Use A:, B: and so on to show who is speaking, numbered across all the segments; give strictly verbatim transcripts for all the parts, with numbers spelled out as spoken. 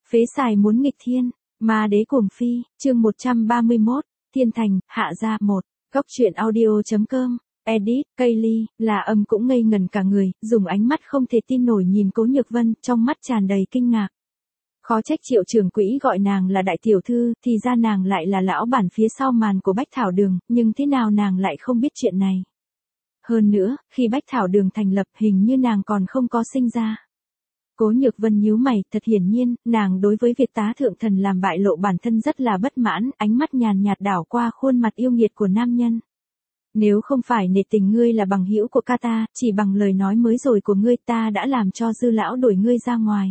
A: Phế xài muốn nghịch thiên, ma đế cuồng phi, chương một trăm ba mươi mốt, Thiên Thành, hạ gia một, góc truyện audio.com, edit, Kaylee, là âm cũng ngây ngần cả người, dùng ánh mắt không thể tin nổi nhìn Cố Nhược Vân, trong mắt tràn đầy kinh ngạc. Khó trách Triệu trưởng quỹ gọi nàng là đại tiểu thư, thì ra nàng lại là lão bản phía sau màn của Bách Thảo Đường, nhưng thế nào nàng lại không biết chuyện này. Hơn nữa, khi Bách Thảo Đường thành lập hình như nàng còn không có sinh ra. Cố Nhược Vân nhíu mày, thật hiển nhiên, nàng đối với việc tá thượng thần làm bại lộ bản thân rất là bất mãn, ánh mắt nhàn nhạt đảo qua khuôn mặt yêu nghiệt của nam nhân. Nếu không phải nể tình ngươi là bằng hữu của ca ta, chỉ bằng lời nói mới rồi của ngươi ta đã làm cho Dư lão đuổi ngươi ra ngoài.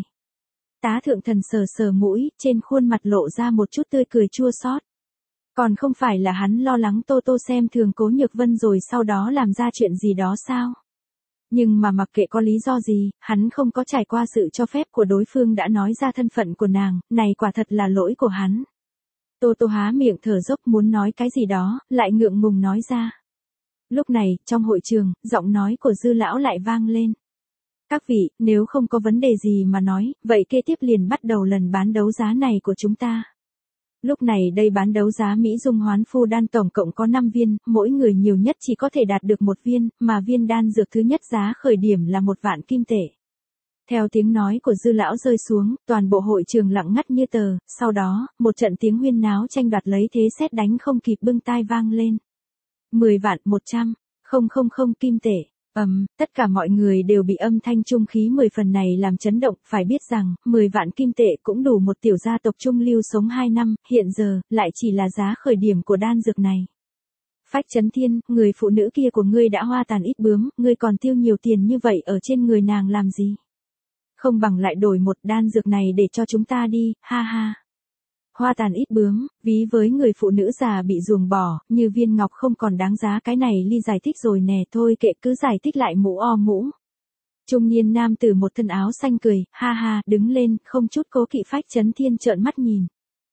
A: Tá thượng thần sờ sờ mũi, trên khuôn mặt lộ ra một chút tươi cười chua xót. Còn không phải là hắn lo lắng Tô Tô xem thường Cố Nhược Vân rồi sau đó làm ra chuyện gì đó sao? Nhưng mà mặc kệ có lý do gì, hắn không có trải qua sự cho phép của đối phương đã nói ra thân phận của nàng, này quả thật là lỗi của hắn. Tô Tô há miệng thở dốc muốn nói cái gì đó, lại ngượng ngùng nói ra. Lúc này, trong hội trường, giọng nói của Dư lão lại vang lên. Các vị, nếu không có vấn đề gì mà nói, vậy kế tiếp liền bắt đầu lần bán đấu giá này của chúng ta. Lúc này đây bán đấu giá Mỹ Dung Hoán Phu Đan tổng cộng có năm viên, mỗi người nhiều nhất chỉ có thể đạt được một viên, mà viên đan dược thứ nhất giá khởi điểm là một vạn kim tệ. Theo tiếng nói của Dư lão rơi xuống, toàn bộ hội trường lặng ngắt như tờ, sau đó, một trận tiếng huyên náo tranh đoạt lấy thế sét đánh không kịp bưng tai vang lên. mười vạn một trăm, không không không kim tệ. Ầm, um, tất cả mọi người đều bị âm thanh trung khí mười phần này làm chấn động, phải biết rằng, mười vạn kim tệ cũng đủ một tiểu gia tộc trung lưu sống hai năm, hiện giờ, lại chỉ là giá khởi điểm của đan dược này. Phách Chấn Thiên, người phụ nữ kia của ngươi đã hoa tàn ít bướm, ngươi còn tiêu nhiều tiền như vậy ở trên người nàng làm gì? Không bằng lại đổi một đan dược này để cho chúng ta đi, ha ha. Hoa tàn ít bướm, ví với người phụ nữ già bị ruồng bỏ, như viên ngọc không còn đáng giá cái này ly giải thích rồi nè, thôi kệ cứ giải thích lại mũ o mũ. Trung niên nam tử một thân áo xanh cười, ha ha, đứng lên, không chút cố kỵ. Phách Chấn Thiên trợn mắt nhìn.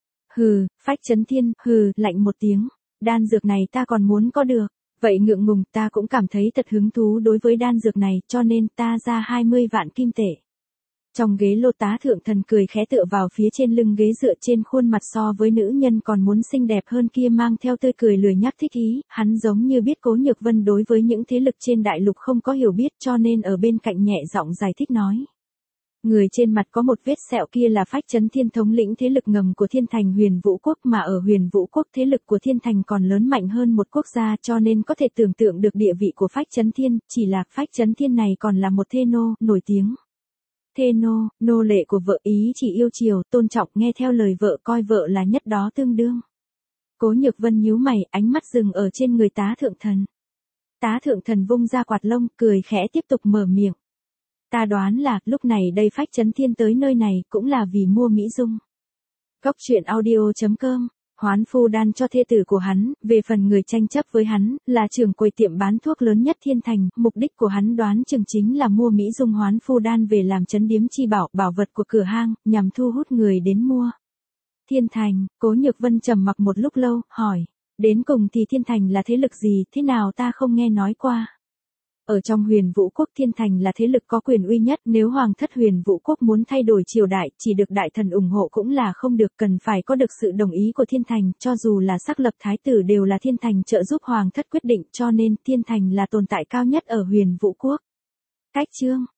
A: Hừ, Phách Chấn Thiên, hừ, lạnh một tiếng, đan dược này ta còn muốn có được, vậy ngượng ngùng ta cũng cảm thấy thật hứng thú đối với đan dược này, cho nên ta ra hai mươi vạn kim tệ. Trong ghế lô tá thượng thần cười khẽ tựa vào phía trên lưng ghế dựa trên khuôn mặt so với nữ nhân còn muốn xinh đẹp hơn kia mang theo tươi cười lười nhác thích ý, hắn giống như biết Cố Nhược Vân đối với những thế lực trên đại lục không có hiểu biết cho nên ở bên cạnh nhẹ giọng giải thích nói. Người trên mặt có một vết sẹo kia là Phách Chấn Thiên thống lĩnh thế lực ngầm của Thiên Thành Huyền Vũ Quốc mà ở Huyền Vũ Quốc thế lực của Thiên Thành còn lớn mạnh hơn một quốc gia cho nên có thể tưởng tượng được địa vị của Phách Chấn Thiên, chỉ là Phách Chấn Thiên này còn là một thê nô, nổi tiếng. Thê nô, nô lệ của vợ ý chỉ yêu chiều, tôn trọng nghe theo lời vợ coi vợ là nhất đó tương đương. Cố Nhược Vân nhíu mày, ánh mắt dừng ở trên người tá thượng thần. Tá thượng thần vung ra quạt lông, cười khẽ tiếp tục mở miệng. Ta đoán là, lúc này đây Phách Chấn Thiên tới nơi này, cũng là vì mua Mỹ Dung. Góc truyện audio.com, Hoán Phu Đan cho thê tử của hắn, về phần người tranh chấp với hắn, là trưởng quầy tiệm bán thuốc lớn nhất Thiên Thành, mục đích của hắn đoán chừng chính là mua Mỹ Dung Hoán Phu Đan về làm trấn điếm chi bảo, bảo vật của cửa hang, nhằm thu hút người đến mua. Thiên Thành, Cố Nhược Vân trầm mặc một lúc lâu, hỏi, đến cùng thì Thiên Thành là thế lực gì, thế nào ta không nghe nói qua. Ở trong Huyền Vũ Quốc Thiên Thành là thế lực có quyền uy nhất, nếu Hoàng thất Huyền Vũ Quốc muốn thay đổi triều đại, chỉ được đại thần ủng hộ cũng là không được, cần phải có được sự đồng ý của Thiên Thành, cho dù là xác lập thái tử đều là Thiên Thành trợ giúp Hoàng thất quyết định, cho nên Thiên Thành là tồn tại cao nhất ở Huyền Vũ Quốc. Cách chương,